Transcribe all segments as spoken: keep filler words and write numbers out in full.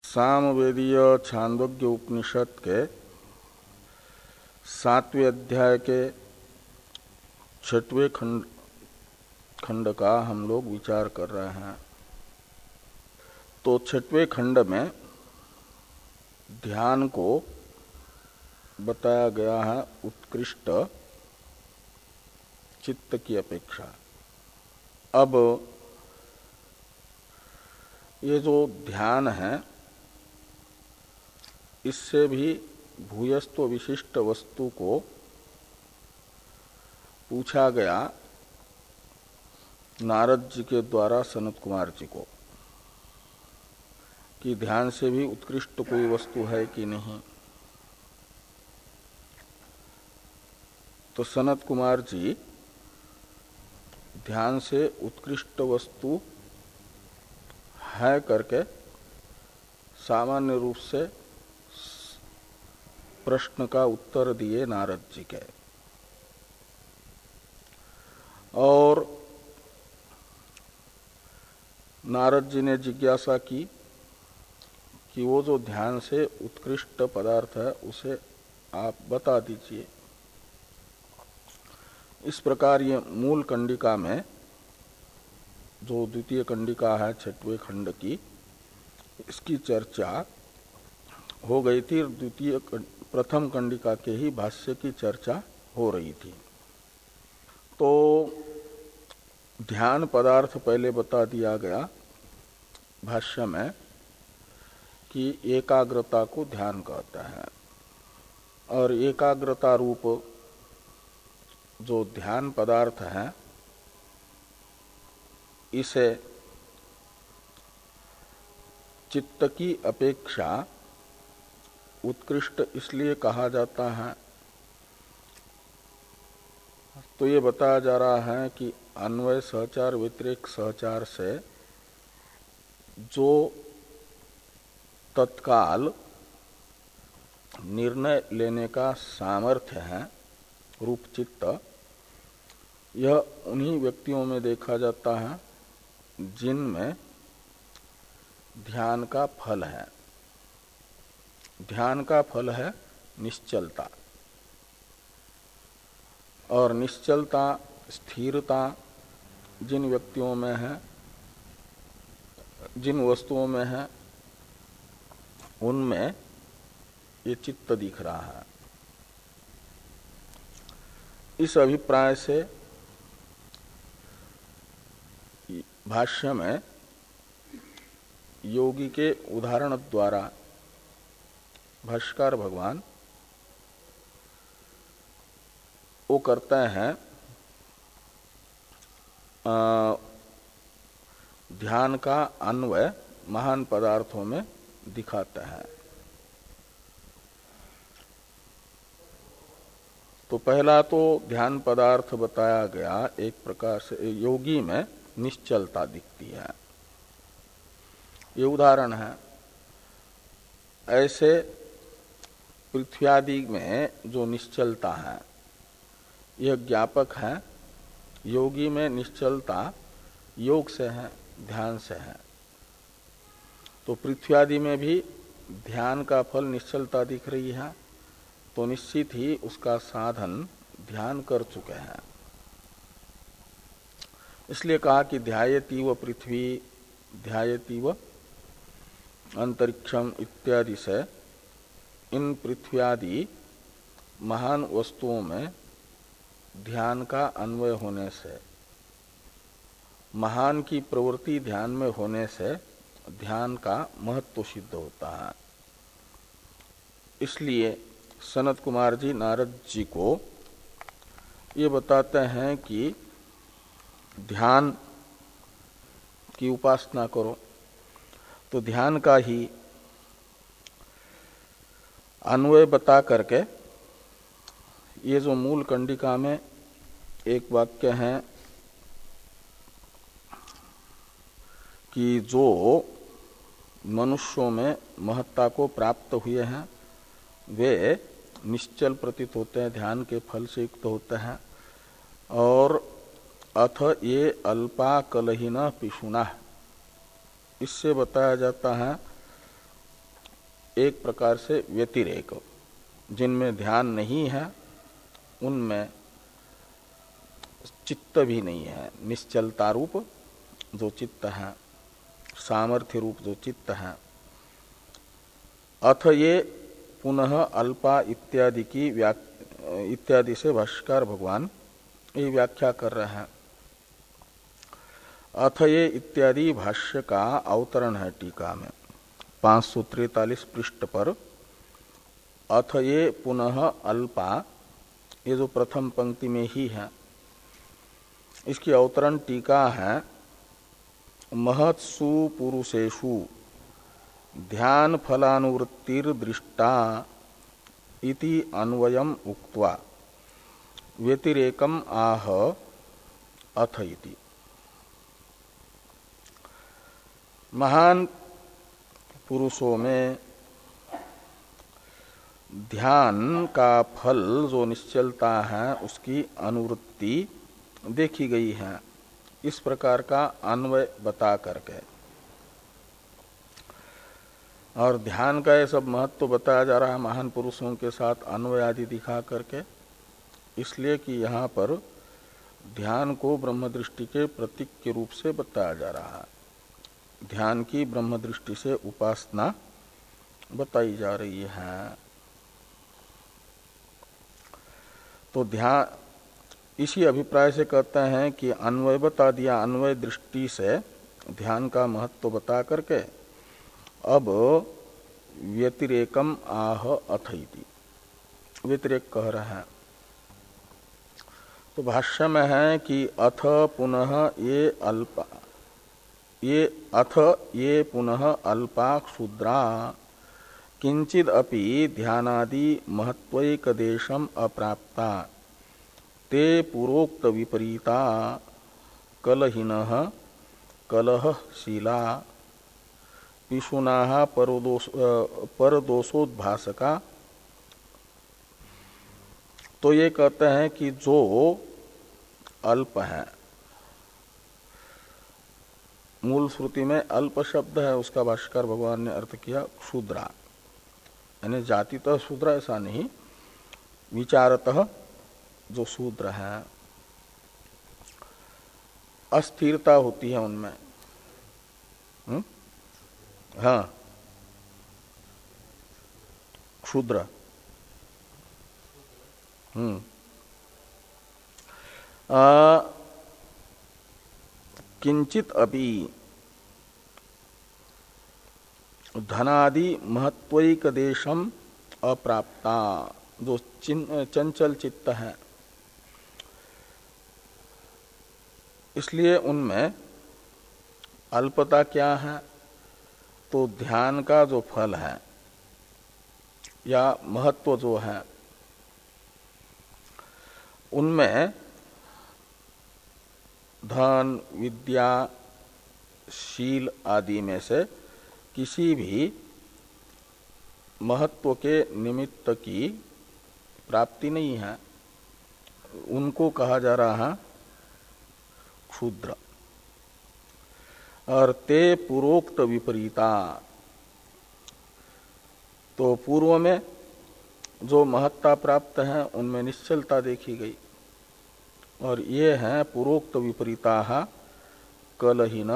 सामवेदीय छांदोग्य उपनिषद के सातवें अध्याय के छठवें खंड खंड का हम लोग विचार कर रहे हैं। तो छठवें खंड में ध्यान को बताया गया है उत्कृष्ट चित्त की अपेक्षा। अब ये जो ध्यान है इससे भी भूयस्त्व विशिष्ट वस्तु को पूछा गया नारद जी के द्वारा सनत कुमार जी को कि ध्यान से भी उत्कृष्ट कोई वस्तु है कि नहीं। तो सनत कुमार जी ध्यान से उत्कृष्ट वस्तु है करके सामान्य रूप से प्रश्न का उत्तर दिए नारद जी के। और नारद जी ने जिज्ञासा की कि वो जो ध्यान से उत्कृष्ट पदार्थ है उसे आप बता दीजिए। इस प्रकार ये मूल कंडिका में जो द्वितीय कंडिका है छठवें खंड की, इसकी चर्चा हो गई थी। द्वितीय प्रथम कंडिका के ही भाष्य की चर्चा हो रही थी। तो ध्यान पदार्थ पहले बता दिया गया भाष्य में कि एकाग्रता को ध्यान कहता है। और एकाग्रता रूप जो ध्यान पदार्थ है इसे चित्त की अपेक्षा उत्कृष्ट इसलिए कहा जाता है। तो ये बताया जा रहा है कि अन्वय सहचार व्यतिरेक सहचार से जो तत्काल निर्णय लेने का सामर्थ्य है रूप चित्त, यह उन्हीं व्यक्तियों में देखा जाता है जिनमें ध्यान का फल है। ध्यान का फल है निश्चलता, और निश्चलता स्थिरता जिन व्यक्तियों में है, जिन वस्तुओं में है, उनमें ये चित्त दिख रहा है। इस अभिप्राय से भाष्य में योगी के उदाहरण द्वारा भाष्यकार भगवान वो करते हैं ध्यान का अन्वय महान पदार्थों में दिखाता है। तो पहला तो ध्यान पदार्थ बताया गया, एक प्रकार से योगी में निश्चलता दिखती है, ये उदाहरण है। ऐसे पृथ्वी आदि में जो निश्चलता है यह ज्ञापक है। योगी में निश्चलता योग से है, ध्यान से है। तो पृथ्वी आदि में भी ध्यान का फल निश्चलता दिख रही है, तो निश्चित ही उसका साधन ध्यान कर चुके हैं। इसलिए कहा कि ध्यायति व पृथ्वी ध्यायति व अंतरिक्षम इत्यादि से इन पृथ्वी आदि महान वस्तुओं में ध्यान का अन्वय होने से, महान की प्रवृत्ति ध्यान में होने से ध्यान का महत्व सिद्ध होता है। इसलिए सनत कुमार जी नारद जी को ये बताते हैं कि ध्यान की उपासना करो। तो ध्यान का ही अन्वय बता करके ये जो मूल कंडिका में एक वाक्य है कि जो मनुष्यों में महत्ता को प्राप्त हुए हैं वे निश्चल प्रतीत होते हैं, ध्यान के फल से युक्त होते हैं। और अथ ये अल्पा कलहीन पिशुना, इससे बताया जाता है एक प्रकार से व्यतिरेक, जिनमें ध्यान नहीं है उनमें चित्त भी नहीं है। निश्चलता रूप जो चित्त है, सामर्थ्य रूप जो चित्त है। अथ ये पुनः अल्पा इत्यादि की इत्यादि से भाष्यकार भगवान ये व्याख्या कर रहे हैं। अथ ये इत्यादि भाष्य का अवतरण है टीका में पांच सौ तैतालीस पृष्ठ पर। अथ ये पुनः अल्पा, ये जो प्रथम पंक्ति में ही है, इसकी अवतरण टीका है महत्सु पुरुषेषु ध्यान फलानुवृत्तिर दृष्टा इति अन्वयम् उक्त्वा व्यतिरेकम आह अथ इति। महान पुरुषों में ध्यान का फल जो निश्चलता है उसकी अनुवृत्ति देखी गई है, इस प्रकार का अन्वय बता करके। और ध्यान का ये सब महत्व बताया जा रहा है महान पुरुषों के साथ अन्वय आदि दिखा करके, इसलिए कि यहाँ पर ध्यान को ब्रह्म दृष्टि के प्रतीक के रूप से बताया जा रहा है। ध्यान की ब्रह्म दृष्टि से उपासना बताई जा रही है। तो ध्यान इसी अभिप्राय से कहते हैं कि अन्वय बता दिया, अन्वय दृष्टि से ध्यान का महत्व बता करके अब व्यतिरेकम आह अथ इति, व्यतिरेक कह रहे हैं। तो भाष्य में है कि अथ पुनः ये अल्पा, ये अथ ये पुनः अल्पा क्षुद्रा किंचिद अपि ध्यानादि महत्वैकदेशम अप्राप्ता ते पूर्वोक्त विपरीता कलहिनः कलहशीला पिशुना परदोष परदोषोद्भासका। तो ये कहते हैं कि जो अल्प है, मूल श्रुति में अल्प शब्द है, उसका भाष्यकार भगवान ने अर्थ किया क्षुद्रा, यानी जातितः शूद्र ऐसा नहीं, विचारतः जो शूद्र है, अस्थिरता होती है उनमें। हुँ? हाँ, क्षुद्र। हम्म किंचित अपि धनादि महत्वैक देशम अप्राप्ता, जो चंचल चित्त है, इसलिए उनमें अल्पता क्या है? तो ध्यान का जो फल है या महत्व जो है, उनमें धन, विद्या, शील आदि में से किसी भी महत्व के निमित्त की प्राप्ति नहीं है। उनको कहा जा रहा है क्षुद्र। और ते पूर्वोक्त विपरीता, तो पूर्व में जो महत्ता प्राप्त है उनमें निश्चलता देखी गई, और ये है पूर्वोक्त विपरीता कलहिन,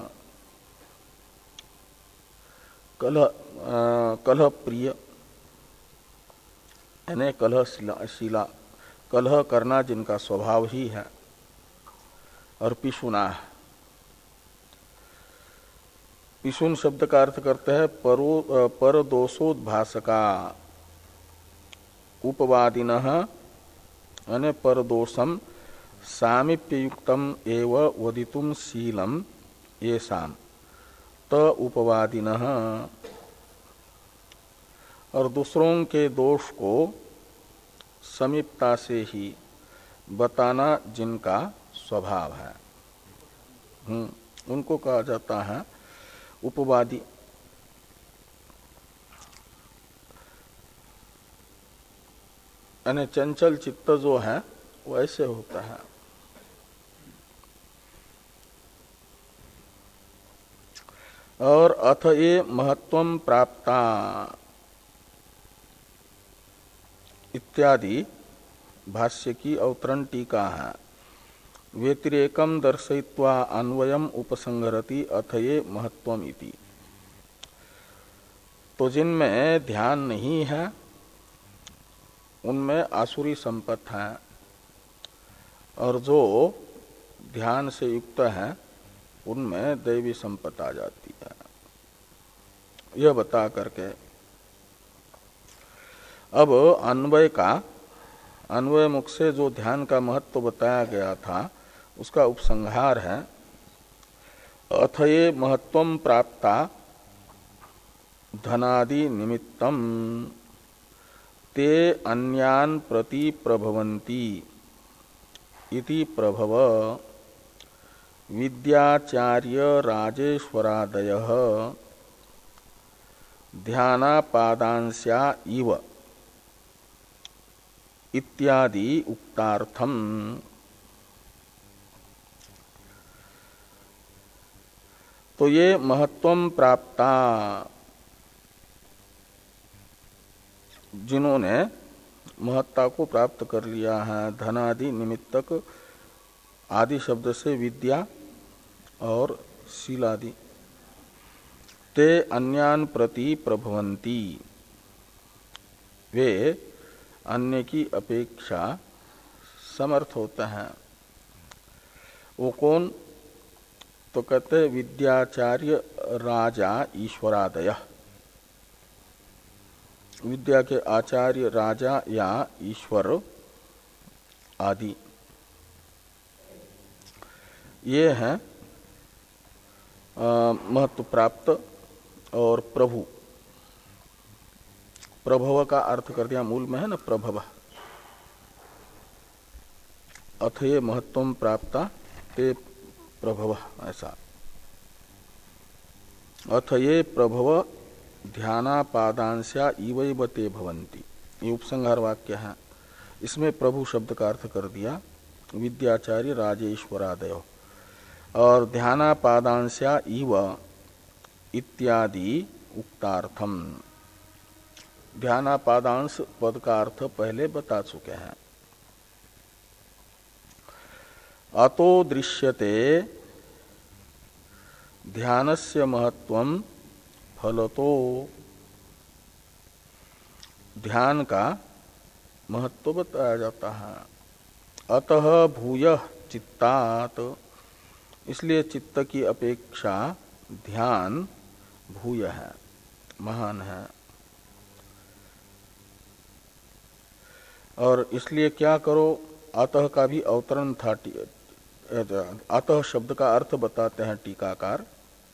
कलह कलह प्रिय, यानी कलहशीला, कलह करना जिनका स्वभाव ही है। और पिशुना, पिशुन शब्द का अर्थ करते हैं परो पर दोषोद्भासका, उपवादिनः यानी परदोषम सामीप्ययुक्तम एव वदितुम शीलम येषाम त उपवादिनः, और दूसरों के दोष को समीपता से ही बताना जिनका स्वभाव है, हम्म उनको कहा जाता है उपवादी। यानी चंचल चित्त जो है वो ऐसे होता है। और अथ ये महत्वम प्राप्ता, इत्यादि भाष्य की अवतरण टीका है। व्यतिरेकम दर्शयित्वा अन्वयम उपसंहरति अथ ये महत्वम इति। तो जिनमें ध्यान नहीं है उनमें आसुरी संपत्त है, और जो ध्यान से युक्त है उनमें दैवी संपत्ति आ जाती है। यह बता करके अब अन्वय का अन्वय मुख से जो ध्यान का महत्व बताया गया था उसका उपसंहार है। अथ ये महत्वम प्राप्ता धनादि निमित्तम ते अन्यान प्रति प्रभवन्ति इति प्रभव विद्याचार्य राजेश्वरादयः ध्यानापादांस्या इव इत्यादि उक्तार्थम। तो ये महत्वम प्राप्ता, जिन्होंने महत्ता को प्राप्त कर लिया है, धनादि निमित्तक आदि शब्द से विद्या और शीलादि, ते अन्यान प्रति प्रभवन्ति, वे अन्य की अपेक्षा समर्थ होते हैं। वो कौन? तो कहते विद्याचार्य राजा ईश्वरादय, विद्या के आचार्य राजा या ईश्वर आदि, ये हैं महत्व प्राप्त। और प्रभु, प्रभव का अर्थ कर दिया, मूल में है ना प्रभव। अथ ये महत्वम प्राप्ता ते प्रभव, ऐसा। अथ ये प्रभव ध्यानापादांस्या इवैव ते भवन्ति, ये उपसंहार वाक्य है। इसमें प्रभु शब्द का अर्थ कर दिया विद्याचार्य राजेश्वरादय, और ध्यानापादांस्या इव इत्यादि उक्तार्थम। ध्यानापादांश पद का अर्थ पहले बता चुके हैं। अतो दृश्यते ध्यानस्य महत्वम फलतो, ध्यान का महत्व बताया जाता है। अतः भूयः चित्तात्, इसलिए चित्त की अपेक्षा ध्यान भूय है, महान है। और इसलिए क्या करो, अतः का भी अवतरण था। अतः शब्द का अर्थ बताते हैं टीकाकार।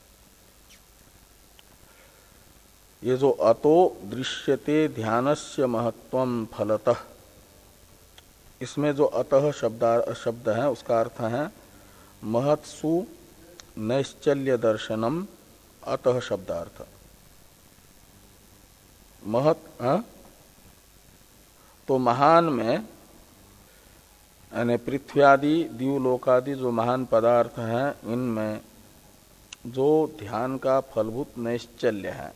ये जो अतो दृश्यते ध्यानस्य महत्वम फलतः, इसमें जो अतः शब्द शब्द है उसका अर्थ है महत्सु नैश्चल्य दर्शनम, अतः शब्दार्थ। महत हा? तो महान में यानी पृथ्व्यादि दिवलोकादि जो महान पदार्थ हैं, इनमें जो ध्यान का फलभूत नैश्चल्य है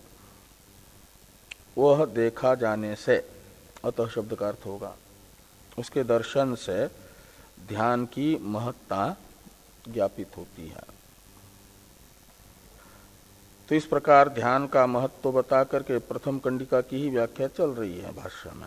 वह देखा जाने से अतः शब्द का अर्थ होगा। उसके दर्शन से ध्यान की महत्ता ज्ञापित होती है। तो इस प्रकार ध्यान का महत्व बता करके प्रथम कंडिका की ही व्याख्या चल रही है भाष्य में।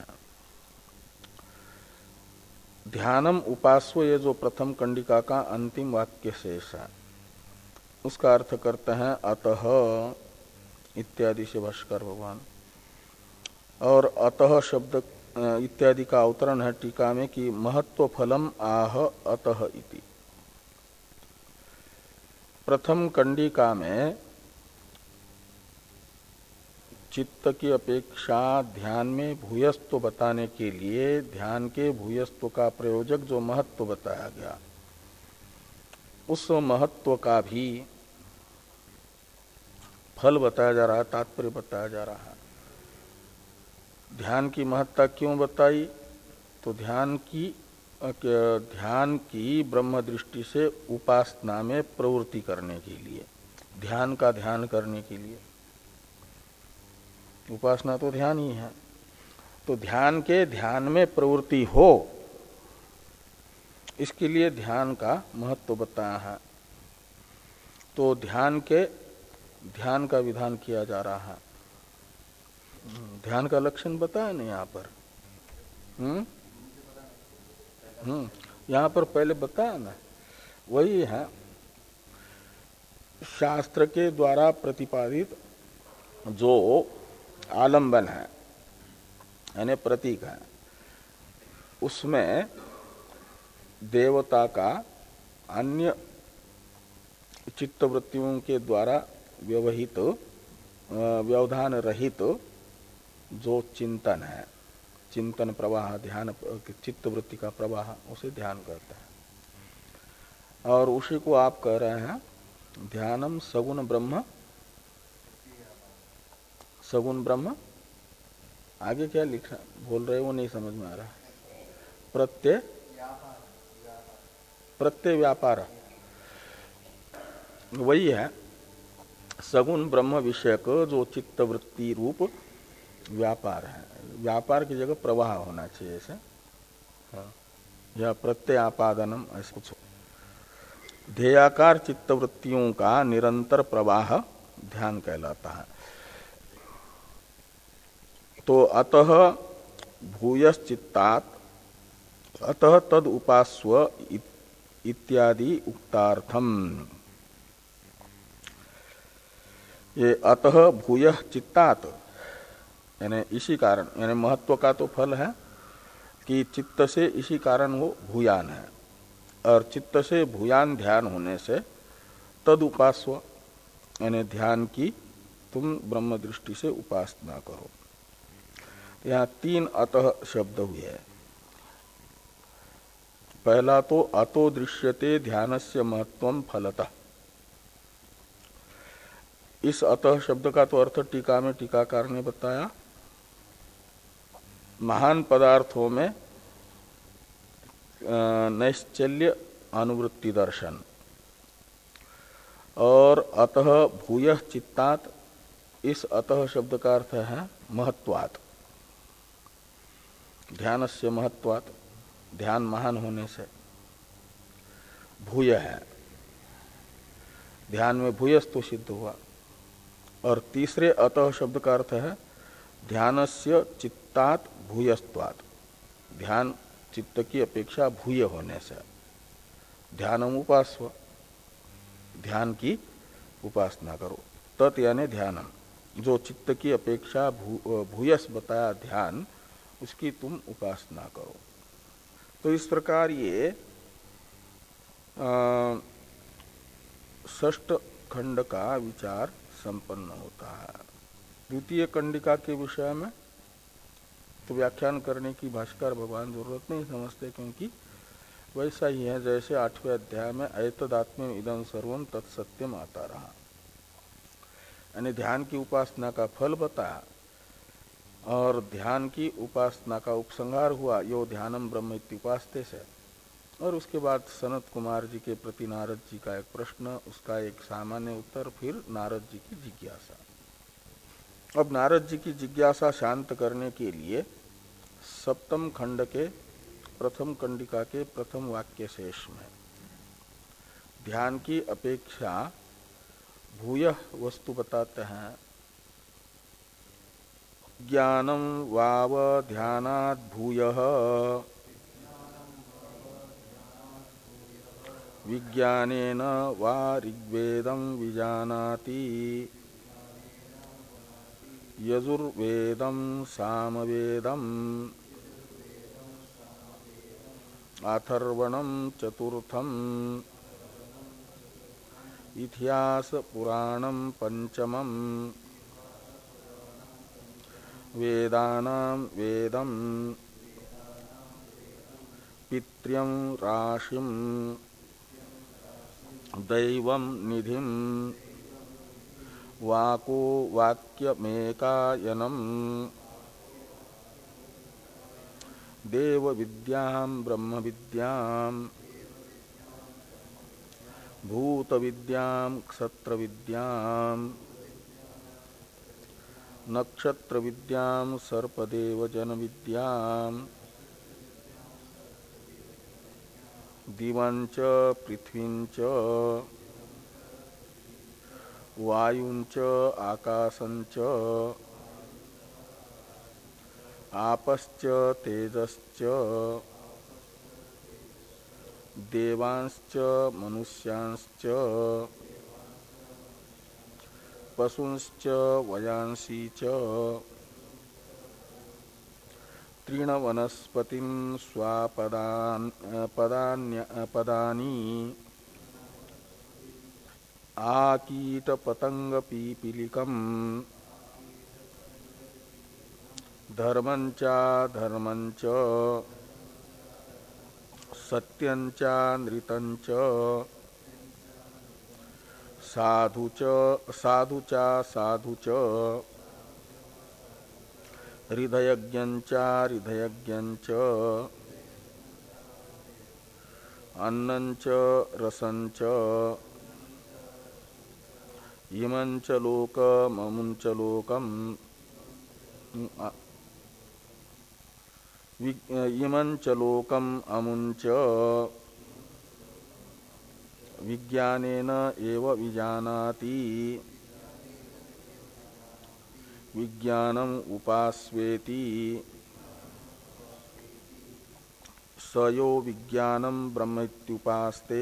ध्यानम उपास्व, ये जो प्रथम कंडिका का अंतिम वाक्य शेष है उसका अर्थ करते हैं अतः इत्यादि से भाष्कर भगवान। और अतः शब्द इत्यादि का अवतरण है टीका में कि महत्व फलम आह अतः इति। प्रथम कंडिका में चित्त की अपेक्षा ध्यान में भूयस्त्व बताने के लिए ध्यान के भूयस्त्व का प्रयोजक जो महत्व बताया गया, उस महत्व का भी फल बताया जा रहा है, तात्पर्य बताया जा रहा है। ध्यान की महत्ता क्यों बताई? तो ध्यान की ध्यान की ब्रह्म दृष्टि से उपासना में प्रवृत्ति करने के लिए, ध्यान का ध्यान करने के लिए। उपासना तो ध्यान ही है, तो ध्यान के ध्यान में प्रवृत्ति हो, इसके लिए ध्यान का महत्व बताया है। तो ध्यान के ध्यान का विधान किया जा रहा है। ध्यान का लक्षण बताया नहीं यहाँ पर। हम्म हम्म यहाँ पर पहले बताया ना, वही है शास्त्र के द्वारा प्रतिपादित जो आलंबन है यानी प्रतीक है, उसमें देवता का अन्य चित्तवृत्तियों के द्वारा व्यवहित व्यवधान रहित जो चिंतन है, चिंतन प्रवाह, ध्यान चित्तवृत्ति का प्रवाह, उसे ध्यान कहते हैं। और उसी को आप कह रहे हैं ध्यानम सगुण ब्रह्म। सगुण ब्रह्म आगे क्या लिखा बोल रहे वो नहीं समझ में आ रहा। प्रत्यय प्रत्यय व्यापार वही है सगुण ब्रह्म विषयक जो चित्तवृत्ति रूप व्यापार है। व्यापार की जगह प्रवाह होना चाहिए ऐसे। हाँ। या प्रत्यय आपादनम ऐसा कुछ। ध्येयाकार चित्तवृत्तियों का निरंतर प्रवाह ध्यान कहलाता है। तो अतः भूयश्चित्तात् अतः तद उपास्व इत्यादि उक्तार्थम। ये अतः भूय चित्तात यानी इसी कारण, यानी महत्व का तो फल है कि चित्त से इसी कारण वो भूयान है, और चित्त से भूयान ध्यान होने से तद उपास्व यानी ध्यान की तुम ब्रह्म दृष्टि से उपासना करो। यहाँ तीन अतः शब्द हुए हैं। पहला तो अतो दृश्यते ध्यानस्य महत्वम फलतः। इस अतः शब्द का तो अर्थ टीका में टीकाकार ने बताया, महान पदार्थों में नैश्चल्य अनुवृत्ति दर्शन, और अतः भूयः चित्तात्, इस अतः शब्द का अर्थ है महत्वात्, ध्यानस्य महत्वात्, ध्यान महान होने से। भूय है, ध्यान में भूयस्तु सिद्ध हुआ। और तीसरे अतः शब्द का अर्थ है ध्यानस्य चित्तात् भूयस्त्वात्, ध्यान चित्त की अपेक्षा भूय होने से। ध्यानम उपास्व, ध्यान की उपासना करो। तत् यानी ध्यानम, जो चित्त की अपेक्षा भू, भूयस बताया ध्यान, उसकी तुम उपासना करो। तो इस प्रकार ये षष्ठ खंड का विचार संपन्न होता है। द्वितीय कंडिका के विषय में तो व्याख्यान करने की भाष्कर भगवान जरूरत नहीं समझते, क्योंकि वैसा ही है जैसे आठवें अध्याय में ऐतदात्म्यम इदं सर्वम तत्सत्यम आता रहा, यानी ध्यान की उपासना का फल बताया और ध्यान की उपासना का उपसंहार हुआ, यो ध्यानम ब्रह्म इत्युपास्ते से। और उसके बाद सनत कुमार जी के प्रति नारद जी का एक प्रश्न, उसका एक सामान्य उत्तर, फिर नारद जी की जिज्ञासा। अब नारद जी की जिज्ञासा शांत करने के लिए सप्तम खंड के प्रथम कंडिका के प्रथम वाक्य शेष में ध्यान की अपेक्षा भूयः वस्तु बताते हैं। ज्ञानम वाव ध्यानात् भूयः विज्ञानेन वा ऋग्वेदं विजानाति यजुर्वेदं सामवेदं अथर्वणं चतुर्थं इतिहास पुराणं पंचमं वेदानां वेदं पितृं राशिं दैवं निधिं वाको वाक्यमेकायनं देव विद्यां ब्रह्म विद्यां भूत विद्यां क्षत्र विद्यां नक्षत्र विद्याम सर्पदेव जन विद्याम दिवंच पृथ्वींच वायुंच आकाशंच आपश्च तेजश्च देवांश्च मनुष्यांश्च पशुंश्च वयांसी च तृण वनस्पतिं स्वापदान पदान्य पदानि आकीट पतंग पीपीलिकम धर्मंचा धर्मंच सत्यंचा नृतंच साधुच साधुचा साधुच हृदयज्ञंचा हृदयज्ञंच अन्नंच रसंच इमंच लोकममुंच लोकम इमंच लोकम अमुंच विज्ञानेन एव विजानाति विज्ञानम उपास्वेति स यो विज्ञानम ब्रह्मेत्युपास्ते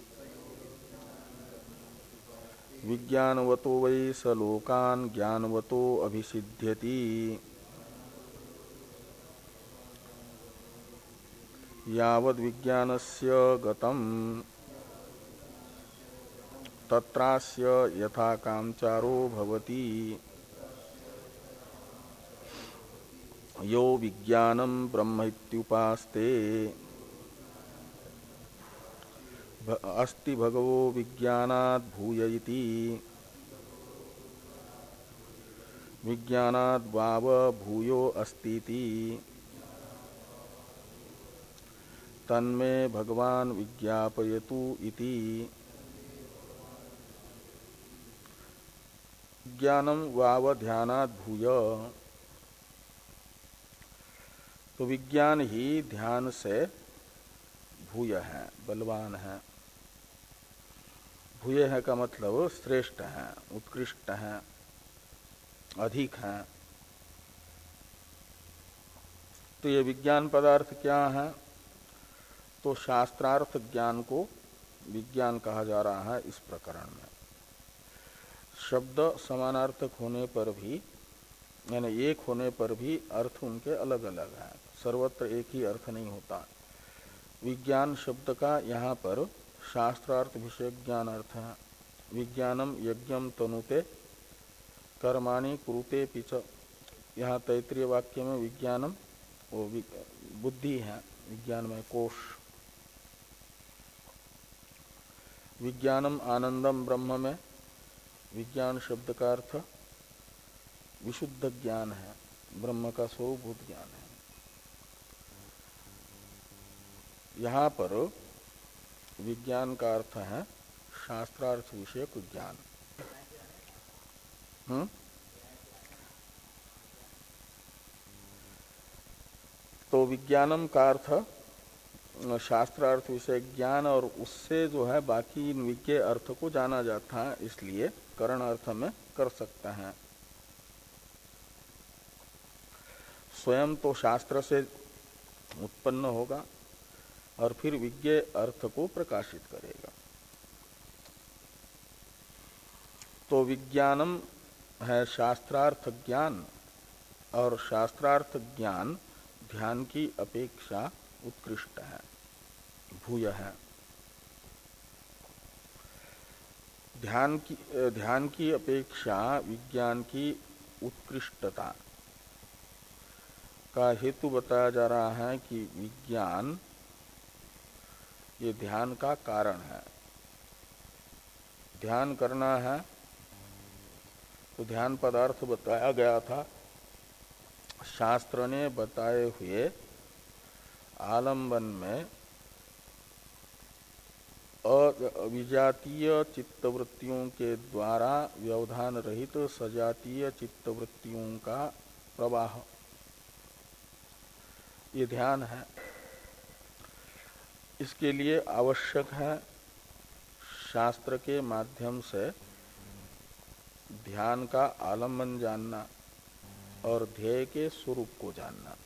विज्ञानवतो वै स लोकान् ज्ञानवतो अभिसिध्यति यावद् विज्ञानस्य गतं तत्रास्य यथा कामचारो भवति यो विज्ञानम ब्रह्मेत्युपास्ते अस्ति भगवो विज्ञानाद् भूय इति विज्ञानाद् वाव भूयो अस्तीति तन्मे भगवान विज्ञापयतु इति विज्ञानम वाव ध्यानाद् भूय। तो विज्ञान ही ध्यान से भूय है, बलवान है। भूय है का मतलब श्रेष्ठ है, उत्कृष्ट है, अधिक है। तो ये विज्ञान पदार्थ क्या है? तो शास्त्रार्थ ज्ञान को विज्ञान कहा जा रहा है इस प्रकरण में। शब्द समानार्थक होने पर भी, यानी एक होने पर भी अर्थ उनके अलग अलग हैं, सर्वत्र एक ही अर्थ नहीं होता। विज्ञान शब्द का यहाँ पर शास्त्रार्थ विषय ज्ञान अर्थ है। विज्ञानम यज्ञम तनुते कर्माणि कुरुते पिच, यहाँ तैत्रीय वाक्य में विज्ञानम वो बुद्धि है, विज्ञान में कोश। विज्ञानम आनंदम ब्रह्म में विज्ञान शब्द का अर्थ विशुद्ध ज्ञान है, ब्रह्म का स्वभूत ज्ञान है। यहाँ पर विज्ञान का अर्थ है शास्त्रार्थ विषयक ज्ञान। हम्म तो विज्ञानम का अर्थ शास्त्रार्थ विषय ज्ञान, और उससे जो है बाकी इन विज्ञेय अर्थ को जाना जाता है, इसलिए करण अर्थ में कर सकते हैं। स्वयं तो शास्त्र से उत्पन्न होगा और फिर विज्ञेय अर्थ को प्रकाशित करेगा। तो विज्ञानम है शास्त्रार्थ ज्ञान, और शास्त्रार्थ ज्ञान ध्यान की अपेक्षा उत्कृष्ट है, भूय है। ध्यान की ध्यान की अपेक्षा विज्ञान की उत्कृष्टता का हेतु बताया जा रहा है कि विज्ञान ये ध्यान का कारण है। ध्यान करना है तो ध्यान पदार्थ बताया गया था, शास्त्र ने बताए हुए आलंबन में अविजातीय चित्तवृत्तियों के द्वारा व्यवधान रहित सजातीय चित्तवृत्तियों का प्रवाह, ये ध्यान है। इसके लिए आवश्यक है शास्त्र के माध्यम से ध्यान का आलम्बन जानना और ध्येय के स्वरूप को जानना।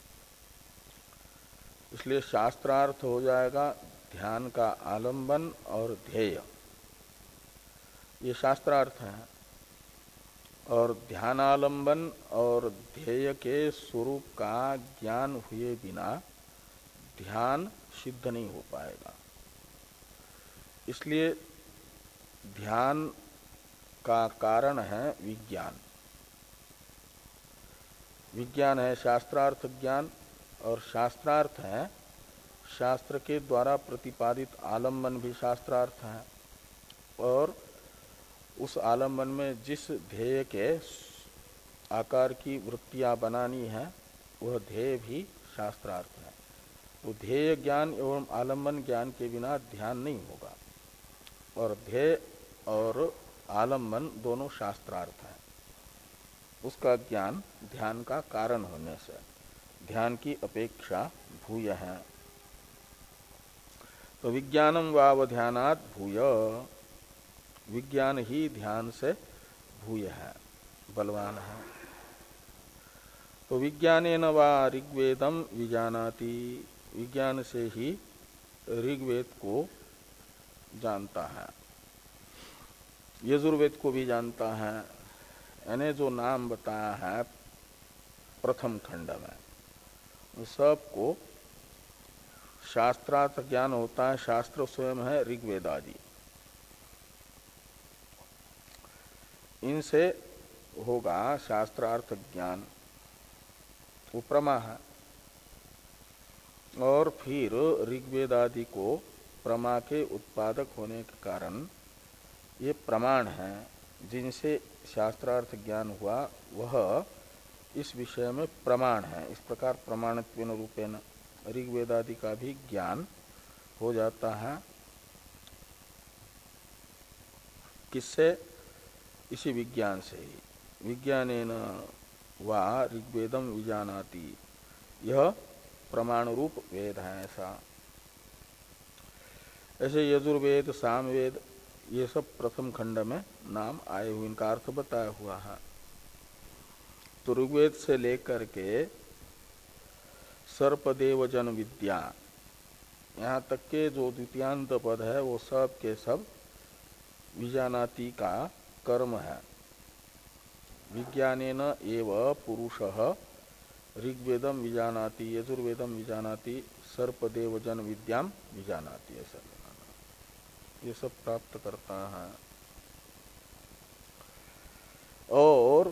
इसलिए शास्त्रार्थ हो जाएगा ध्यान का आलम्बन और ध्येय, ये शास्त्रार्थ है। और ध्यानालंबन और ध्येय के स्वरूप का ज्ञान हुए बिना ध्यान सिद्ध नहीं हो पाएगा। इसलिए ध्यान का कारण है विज्ञान। विज्ञान है शास्त्रार्थ ज्ञान, और शास्त्रार्थ है शास्त्र के द्वारा प्रतिपादित आलम्बन भी शास्त्रार्थ है। और उस आलम्बन में जिस ध्येय के आकार की वृत्तियां बनानी है वह ध्येय भी शास्त्रार्थ है। वो ध्येय ज्ञान एवं आलम्बन ज्ञान के बिना ध्यान नहीं होगा। और ध्येय और आलम्बन दोनों शास्त्रार्थ हैं। उसका ज्ञान ध्यान का कारण होने से ध्यान की अपेक्षा भूय है। तो विज्ञानम वाव ध्यानात् भूय, विज्ञान ही ध्यान से भूय है, बलवान है। तो विज्ञानेन वा ऋग्वेदम विजानाति, विज्ञान से ही ऋग्वेद को जानता है, यजुर्वेद को भी जानता है। यानी जो नाम बताया है प्रथम खंड में, सब को शास्त्रार्थ ज्ञान होता है। शास्त्र स्वयं है ऋग्वेद आदि, इनसे होगा शास्त्रार्थ ज्ञान, वो प्रमा है। और फिर ऋग्वेद आदि को प्रमा के उत्पादक होने के कारण ये प्रमाण है, जिनसे शास्त्रार्थ ज्ञान हुआ वह इस विषय में प्रमाण है। इस प्रकार प्रमाणत्वेन रूपेण ऋग्वेद आदि का भी ज्ञान हो जाता है। किससे? इसी विज्ञान से ही। विज्ञानेन वा ऋग्वेदम विजानाति, यह प्रमाण रूप वेद है। ऐसा ऐसे यजुर्वेद, सामवेद, ये सब प्रथम खंड में नाम आए हुए, इनका अर्थ बताया हुआ है। तो ऋग्वेद से लेकर के सर्पदेव जन विद्या, यहाँ तक के जो द्वितीयांत पद है वो सब के सब विजानाति का कर्म है। विज्ञानेन एव पुरुषः ऋग्वेदम विजानाति, यजुर्वेदम विजानाति, सर्पदेव जन विद्याम विजानाति, ऐसा ये सब प्राप्त करता है। और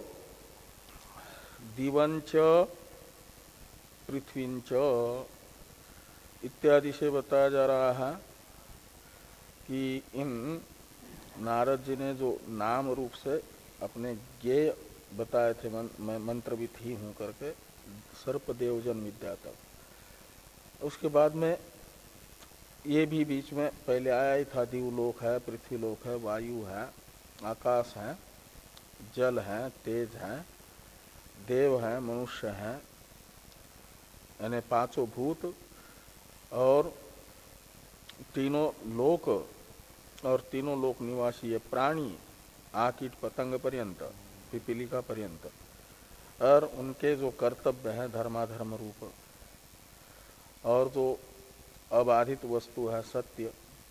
दिवंच पृथ्वींच इत्यादि से बताया जा रहा है कि इन नारद जी ने जो नाम रूप से अपने ज्ञेय बताए थे, मैं मंत्रविद ही हूं करके, सर्पदेव जन विद्या तक। उसके बाद में ये भी बीच में पहले आया ही था, दिवलोक है, पृथ्वीलोक है, वायु है, आकाश है, जल है, तेज है, देव है, मनुष्य है, यानी पांचों भूत और तीनों लोक और तीनों लोक निवासी ये प्राणी, आकीट पतंग पर्यंत, पिपीलिका पर्यंत, और उनके जो कर्तव्य है धर्माधर्म रूप, और जो अबाधित वस्तु है सत्य,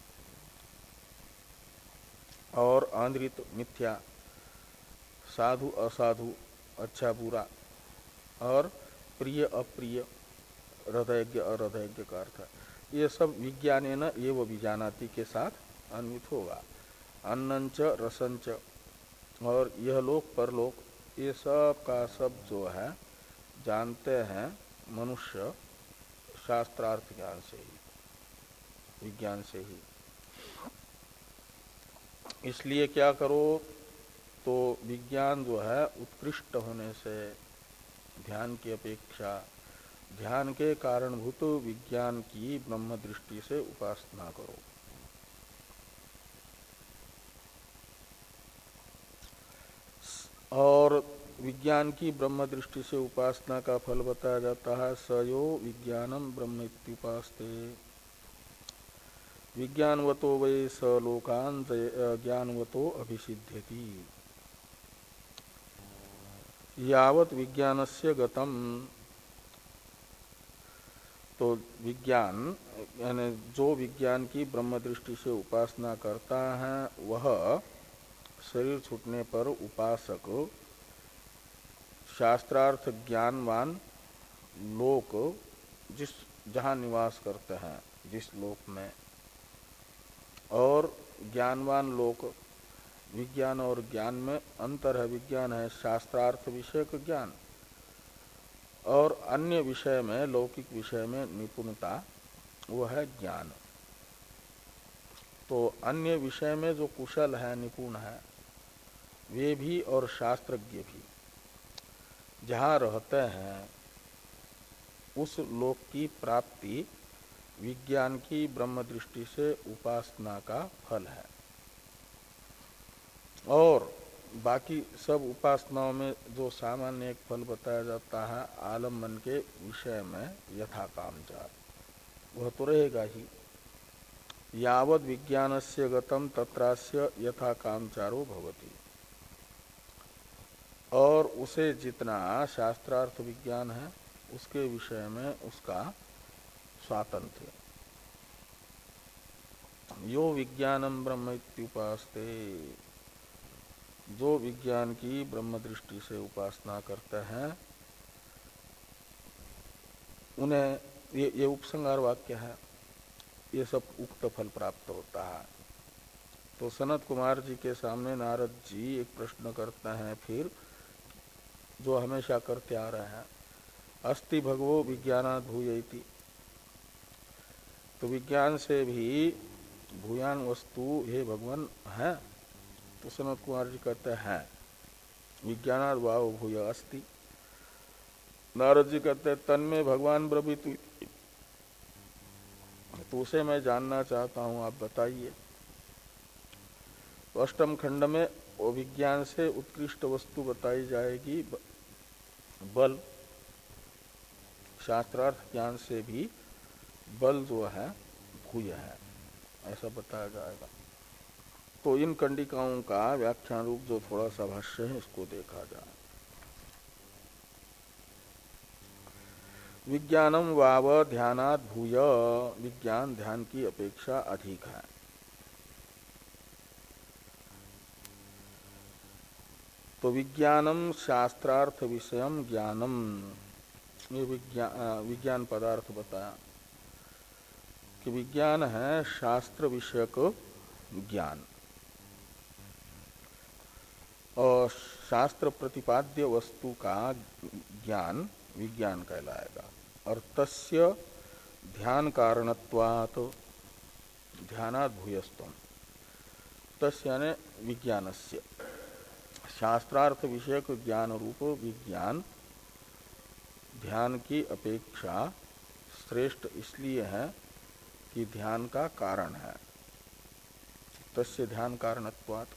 और आंद्रित मिथ्या, साधु असाधु, अच्छा बुरा, और प्रिय अप्रिय, हृदयज्ञ अहृदयज्ञ का अर्थ है। ये सब विज्ञानेन एव विजानाति के साथ अन्वित होगा। अन्नंच रसंच, और यह लोक परलोक, ये सब का सब जो है जानते हैं मनुष्य शास्त्रार्थ ज्ञान से ही, विज्ञान से ही। इसलिए क्या करो, तो विज्ञान जो है उत्कृष्ट होने से ध्यान की अपेक्षा ध्यान के कारणभूत विज्ञान की ब्रह्म दृष्टि से उपासना करो। विज्ञान की ब्रह्म दृष्टि से उपासना का फल बताया जाता है। सयो विज्ञानम ब्रह्म इत्युपास्ते विज्ञानवतो वै स लोकान ज्ञानवतो अभिसिध्यति यावत विज्ञानस्य गतम। तो विज्ञान यानी जो विज्ञान की ब्रह्म दृष्टि से उपासना करता है वह शरीर छूटने पर उपासक शास्त्रार्थ ज्ञानवान लोक जिस जहाँ निवास करते हैं जिस लोक में, और ज्ञानवान लोक विज्ञान और ज्ञान में अंतर है। विज्ञान है शास्त्रार्थ विषयक ज्ञान और अन्य विषय में लौकिक विषय में निपुणता वह है ज्ञान। तो अन्य विषय में जो कुशल है निपुण है वे भी और शास्त्रज्ञ भी जहाँ रहते हैं उस लोक की प्राप्ति विज्ञान की ब्रह्म दृष्टि से उपासना का फल है। और बाकी सब उपासनाओं में जो सामान्य एक फल बताया जाता है आलम्बन के विषय में यथा कामचार वह तो रहेगा ही। यावद विज्ञानस्य गतम तत्रास्य यथा कामचारो भवति। और उसे जितना शास्त्रार्थ विज्ञान है उसके विषय में उसका स्वातंत्र्य। यो विज्ञानम ब्रह्म इत्युपास्ते जो विज्ञान की ब्रह्म दृष्टि से उपासना करते हैं उन्हें ये, ये उपसंहार वाक्य है, ये सब उक्त फल प्राप्त होता है। तो सनत कुमार जी के सामने नारद जी एक प्रश्न करते हैं फिर जो हमेशा करते आ रहे हैं, अस्ति भगवो विज्ञानात् भूयैति। तो विज्ञान से भी भूयान वस्तु हे भगवान है। तो सनत कुमार जी कहते हैं विज्ञानात् वाव भूय अस्ति। नारद जी कहते हैं तन्मे भगवान ब्रवीतु। तो उसे मैं जानना चाहता हूं, आप बताइए। तो अष्टम खंड में वो विज्ञान से उत्कृष्ट वस्तु बताई जाएगी बल। शास्त्रार्थ ज्ञान से भी बल जो है भूय है ऐसा बताया जाएगा। तो इन कंडिकाओं का व्याख्यान रूप जो थोड़ा सा भाष्य है इसको देखा जाए। विज्ञानम वाव ध्यानात् भूय विज्ञान ध्यान की अपेक्षा अधिक है। तो विज्ञानम शास्त्रार्थ विषयम ज्ञानम ये विज्ञान विज्ञान पदार्थ बताया कि विज्ञान है शास्त्र विषयक ज्ञान और शास्त्र प्रतिपाद्य वस्तु का ज्ञान विज्ञान कहलाएगा। और तस्य ध्यान कारणत्वात् ध्यानात् भूयस्तम तस्य यानी विज्ञानस्य शास्त्रार्थ विषयक ज्ञान रूप विज्ञान ध्यान की अपेक्षा श्रेष्ठ इसलिए है कि ध्यान का कारण है। तस्य ध्यान कारणत्वात्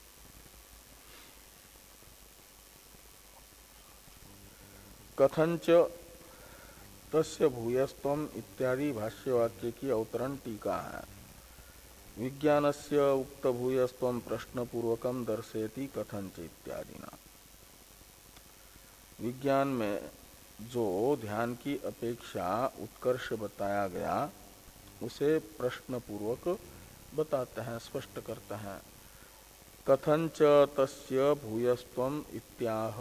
कथंच तस्य भूयस्त्वम इत्यादि भाष्यवाक्य की अवतरण टीका है। विज्ञानस्य उक्त भूयस्त्वम प्रश्न पूर्वकम दर्शयति कथंच इत्यादि ना। विज्ञान में जो ध्यान की अपेक्षा उत्कर्ष बताया गया उसे प्रश्न पूर्वक बताते हैं, स्पष्ट करते हैं। कथंच तस्य भूयस्त्वम इत्याह।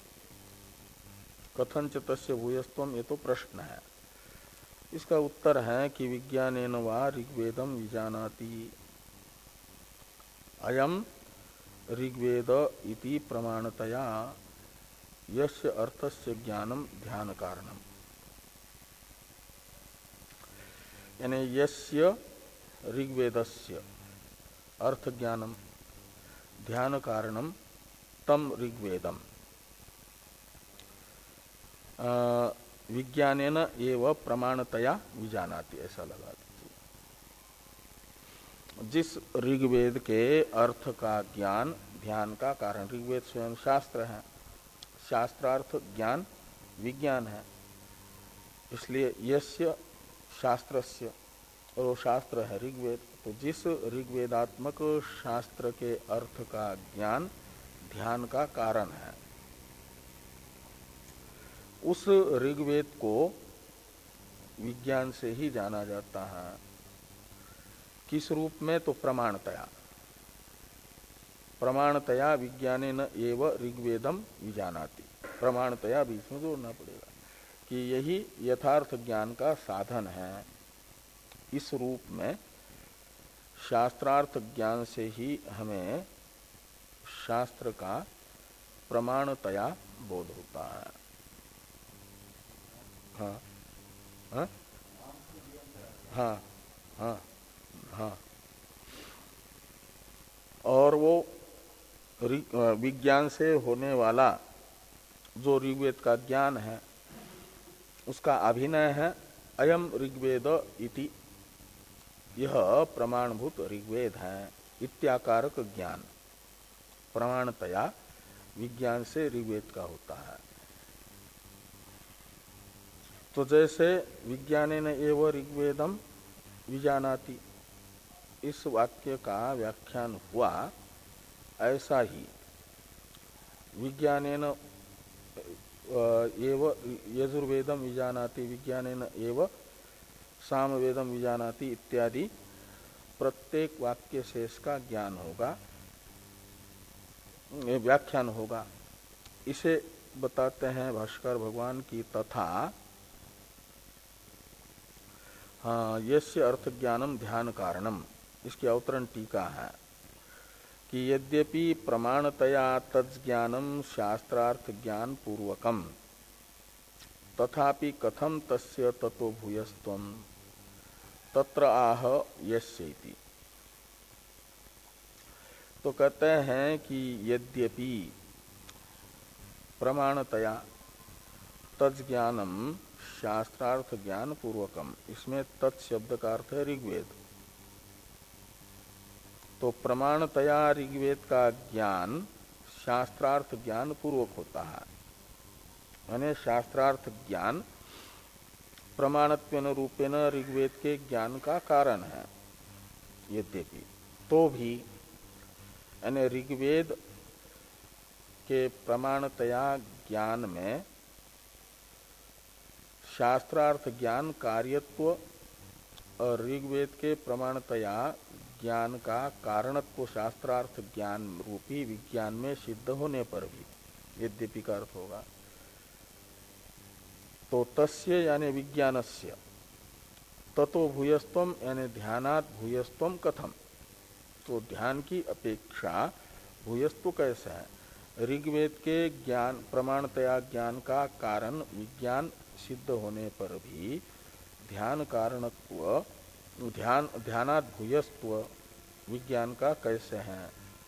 कथंच तस्य भूयस्त्वम ये तो प्रश्न है, इसका उत्तर है कि विज्ञानेन वा ऋग्वेदम विजानाति। अयम ऋग्वेद इति प्रमाणतया यस्य अर्थस्य ज्ञानम ध्यान कारणम। यानी यस्य ऋग्वेदस्य अर्थ ज्ञानम ध्यान कारणम तम ऋग्वेदम विज्ञानेन एव प्रमाणतया विजानाति। ऐसा लगा दीजिए। जिस ऋग्वेद के अर्थ का ज्ञान ध्यान का कारण, ऋग्वेद स्वयं शास्त्र है, शास्त्रार्थ ज्ञान विज्ञान है। इसलिए यस्य शास्त्रस्य, और वो शास्त्र है ऋग्वेद, तो जिस ऋग्वेदात्मक शास्त्र के अर्थ का ज्ञान ध्यान का कारण है, उस ऋग्वेद को विज्ञान से ही जाना जाता है। किस रूप में? तो प्रमाणतया। प्रमाणतया विज्ञानेन एव ऋग्वेदम विजानाति। प्रमाणतया बीच में जोड़ना पड़ेगा कि यही यथार्थ ज्ञान का साधन है। इस रूप में शास्त्रार्थ ज्ञान से ही हमें शास्त्र का प्रमाणतया बोध होता है। हाँ हाँ हाँ हाँ हाँ। और वो विज्ञान से होने वाला जो ऋग्वेद का ज्ञान है उसका अभिनय है अयम ऋग्वेद इति, यह प्रमाणभूत ऋग्वेद है इत्याकारक ज्ञान प्रमाणतया विज्ञान से ऋग्वेद का होता है। तो जैसे विज्ञानेन एव ऋग्वेदम विजानाति, इस वाक्य का व्याख्यान हुआ, ऐसा ही विज्ञानेन एव यजुर्वेदम विजानाति विज्ञानेन एव सामवेदम विजानाति इत्यादि प्रत्येक वाक्य से इसका ज्ञान होगा, व्याख्यान होगा। इसे बताते हैं भाष्कर भगवान की तथा हाँ यस्य अर्थ ज्ञानम ध्यान कारणम। इसकी अवतरण टीका है कि यद्यपि प्रमाणतया तज्ज्ञानम शास्त्रार्थ ज्ञान पूर्वकम तथापि कथम तस्य ततो भूयस्त्वम तत्र आह यस्येति। तो कहते हैं कि यद्यपि प्रमाणतया तज्ज्ञानम शास्त्रार्थ ज्ञान पूर्वकम, इसमें तत्शब्द का अर्थ है ऋग्वेद। तो प्रमाणतया ऋग्वेद का ज्ञान शास्त्रार्थ ज्ञान पूर्वक होता है, यानी शास्त्रार्थ ज्ञान प्रमाणत्वेन रूपेण ऋग्वेद के ज्ञान का कारण है। यद्यपि तो भी यानी ऋग्वेद के प्रमाणतया ज्ञान में शास्त्रार्थ ज्ञान कार्यत्व और ऋग्वेद के प्रमाणतया ज्ञान का कारणत्व शास्त्रार्थ ज्ञान रूपी विज्ञान में सिद्ध होने पर भी यद्यपि का अर्थ होगा। तो तस्य यानी विज्ञानस्य ततो भूयस्त्वम यानी ध्यानात् भूयस्त्वम कथम, तो ध्यान की अपेक्षा भूयस्त्व कैसा है? ऋग्वेद के ज्ञान प्रमाणतया ज्ञान का कारण विज्ञान सिद्ध होने पर भी ध्यान कारणत्व ध्यान ध्यानात् भूयस्त्व विज्ञान का कैसे है?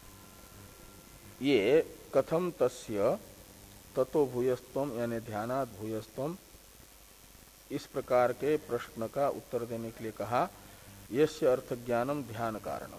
ये कथम तस्य ततो भूयस्त्वम यानी ध्यानात् भूयस्त्वम, इस प्रकार के प्रश्न का उत्तर देने के लिए कहा यस्य अर्थ ज्ञानम ध्यान कारणम।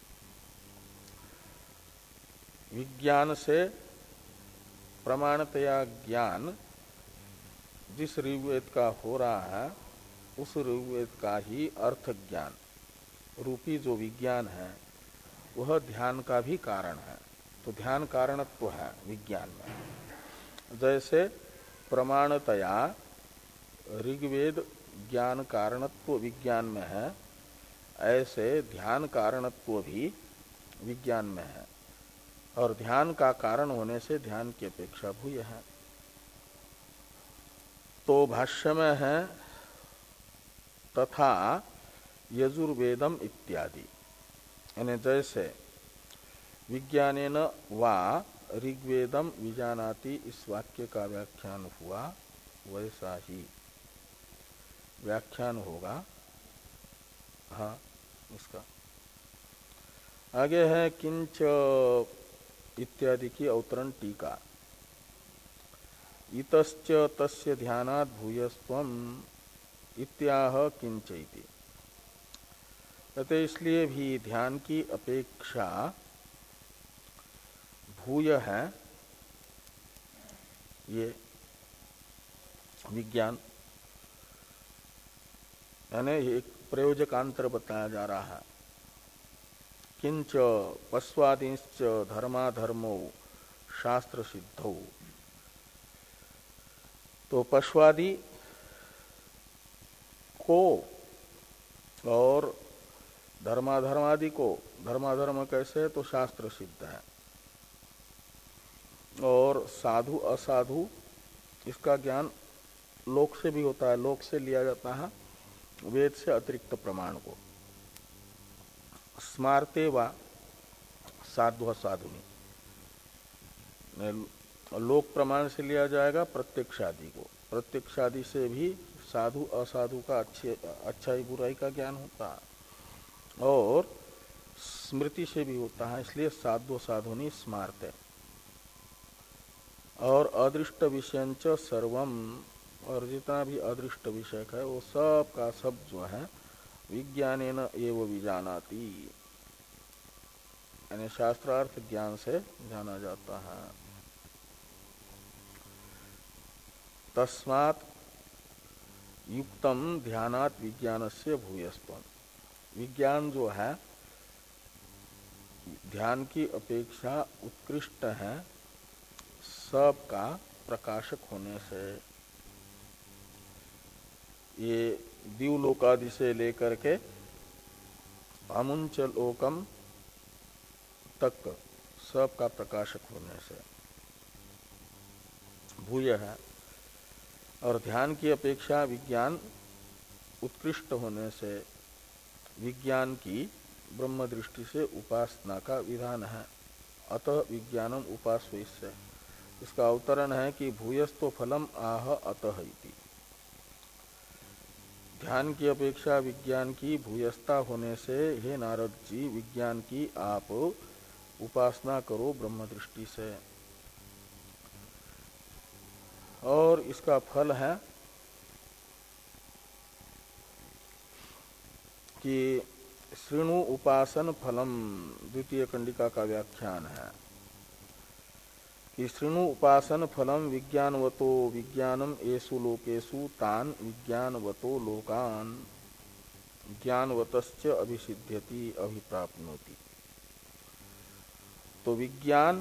विज्ञान से प्रमाणतया ज्ञान जिस ऋग्वेद का हो रहा है उस ऋग्वेद का ही अर्थ ज्ञान रूपी जो विज्ञान है वह ध्यान का भी कारण है। तो ध्यान कारणत्व है विज्ञान में। जैसे प्रमाणतया ऋग्वेद ज्ञान कारणत्व विज्ञान में है, ऐसे ध्यान कारणत्व भी विज्ञान में है, और ध्यान का कारण होने से ध्यान की अपेक्षा भूय है। तो भाष्य में है तथा यजुर्वेदम इत्यादि, यानी जैसे विज्ञानेन वा ऋग्वेदम विजानाति इस वाक्य का व्याख्यान हुआ, वैसा ही व्याख्यान होगा हाँ उसका। आगे है किंच इत्यादि की अवतरण टीका। इतश्च तस्य ध्यानात् भूयस्त्वम इत्याह किंच इति। कहते इसलिए भी ध्यान की अपेक्षा भूय है ये विज्ञान, यानी एक प्रयोजकांतर बताया जा रहा है। किंच पश्वादिश्च धर्माधर्मो शास्त्र सिद्धौ, तो पश्वादि को और धर्माधर्मादि को, धर्माधर्म कैसे, तो शास्त्र सिद्ध है, और साधु असाधु इसका ज्ञान लोक से भी होता है, लोक से लिया जाता है वेद से अतिरिक्त प्रमाण को। स्मारते वा साधु साधुनी, लोक प्रमाण से लिया जाएगा प्रत्यक्षादि को, प्रत्यक्षादि से भी साधु असाधु का अच्छे अच्छाई बुराई का ज्ञान होता है, और स्मृति से भी होता है, इसलिए साधु साधुनी स्मारते। और अदृष्ट विषयंच सर्वम, और जितना भी अदृष्ट विषय है वो सब का सब जो है विज्ञानेन एव विजानाति, यानी शास्त्रार्थ ज्ञान से जाना जाता है। तस्मात् युक्तम ध्यानात् विज्ञानस्य भूयस्त्वम्, विज्ञान जो है ध्यान की अपेक्षा उत्कृष्ट है सब का प्रकाशक होने से। ये दिवलोकादि से लेकर के अमुंच लोकम तक सब का प्रकाशक होने से भूय है, और ध्यान की अपेक्षा विज्ञान उत्कृष्ट होने से विज्ञान की ब्रह्म दृष्टि से उपासना का विधान है। अतः विज्ञानम उपास्य, इससे इसका अवतरण है कि भूयस्तो फलम आह अतः इति। ध्यान की अपेक्षा विज्ञान की भूयस्ता होने से हे नारद जी विज्ञान की आप उपासना करो ब्रह्म दृष्टि से। और इसका फल है कि श्रृणु उपासन फलम, द्वितीय कंडिका का व्याख्यान है कि श्रृणु उपासन फलम विज्ञानवतो विज्ञानम एषु लोकेषु तान विज्ञानवतो लोकान ज्ञानवतश्च अभिसिद्ध्यति अभिप्राप्नोति। तो विज्ञान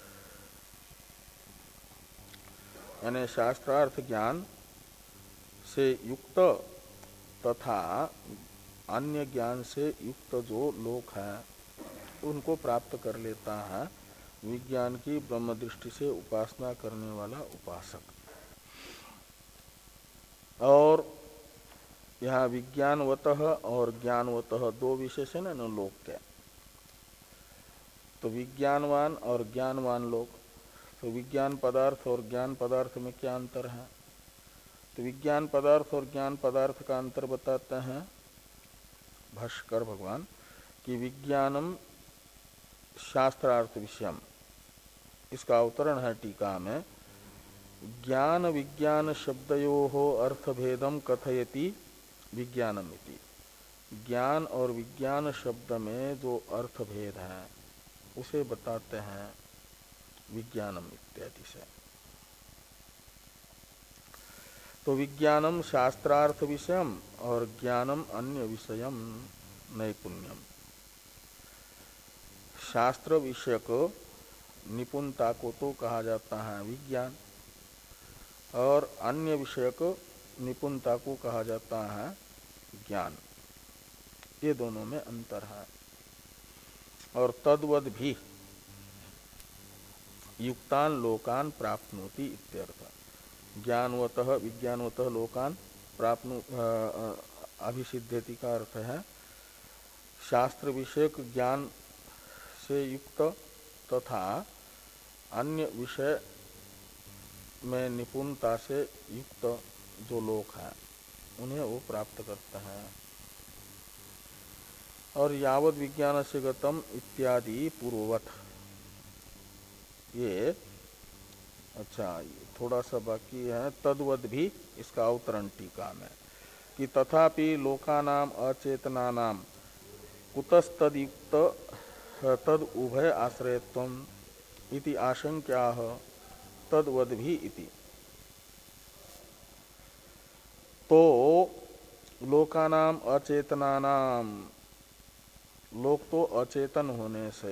यानी शास्त्रार्थ ज्ञान से युक्त तथा अन्य ज्ञान से युक्त जो लोक है उनको प्राप्त कर लेता है विज्ञान की ब्रह्म दृष्टि से उपासना करने वाला उपासक। और यहाँ विज्ञानवतः और ज्ञानवतः दो विशेषण है न लोक के। तो विज्ञानवान और ज्ञानवान लोक, तो विज्ञान पदार्थ और ज्ञान पदार्थ में क्या अंतर है? तो विज्ञान पदार्थ और ज्ञान पदार्थ का अंतर बताते हैं भाष्कर भगवान कि विज्ञानम शास्त्रार्थ विषयम, इसका अवतरण है टीका में, ज्ञान विज्ञान शब्दयोः अर्थभेदम कथयति विज्ञानमिति। ज्ञान और विज्ञान शब्द में जो अर्थभेद है उसे बताते हैं विज्ञानम इत्यादि से। तो विज्ञानम शास्त्रार्थ विषयम और ज्ञानम अन्य विषयम नैपुण्यम। शास्त्र विषयक निपुणता को तो कहा जाता है विज्ञान, और अन्य विषयक निपुणता को कहा जाता है ज्ञान। ये दोनों में अंतर है। और तद्वद भी युक्तान लोकान प्राप्नोति इत्यर्थ। ज्ञानवतः विज्ञानवतः लोकान प्राप्नु अभिसिद्ध्यति का अर्थ है शास्त्र विषयक ज्ञान से युक्त तथा अन्य विषय में निपुणता से युक्त जो लोक हैं उन्हें वो प्राप्त करता है। और यावद विज्ञान से गतम इत्यादि पूर्ववत, ये अच्छा थोड़ा सा बाकी है। तद्वद भी इसका अवतरण टीका में कि तथापि लोकानाम अचेतनानाम कुतस्तदयुक्त तद उभय आश्रयत्वम इति आशंक्याः तद्वद भी इति। तो लोकानाम अचेतनानाम, लोक तो अचेतन होने से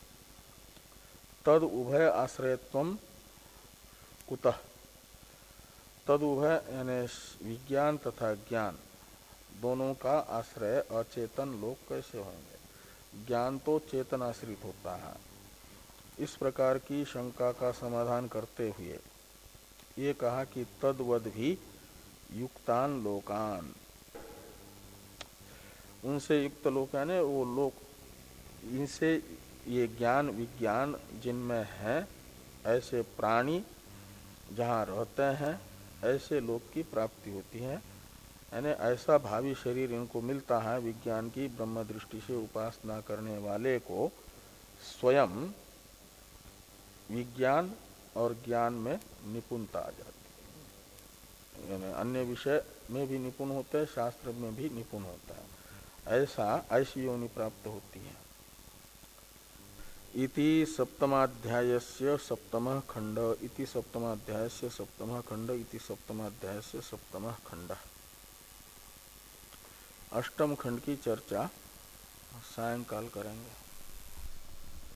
तद उभय आश्रयत्वम कुतः, तद उभय यानी विज्ञान तथा ज्ञान दोनों का आश्रय अचेतन लोक कैसे होंगे? ज्ञान तो चेतन आश्रित होता है। इस प्रकार की शंका का समाधान करते हुए ये कहा कि तद्वद भी युक्तान लोकान, उनसे युक्त लोक यानी वो लोक, इनसे ये ज्ञान विज्ञान जिनमें है, ऐसे प्राणी जहाँ रहते हैं ऐसे लोक की प्राप्ति होती है। यानी ऐसा भावी शरीर इनको मिलता है, विज्ञान की ब्रह्म दृष्टि से उपासना करने वाले को स्वयं विज्ञान और ज्ञान में निपुणता आ जाती है। यानी अन्य विषय में भी निपुण होते हैं, शास्त्र में भी निपुण होता है, ऐसा ऐसी योनि प्राप्त होती है। इति सप्तमाध्यायस्य सप्तमः खंड, इति सप्तमाध्यायस्य सप्तमः खंड, इति सप्तमाध्यायस्य सप्तमः खंड। अष्टम खंड की चर्चा सायंकाल करेंगे।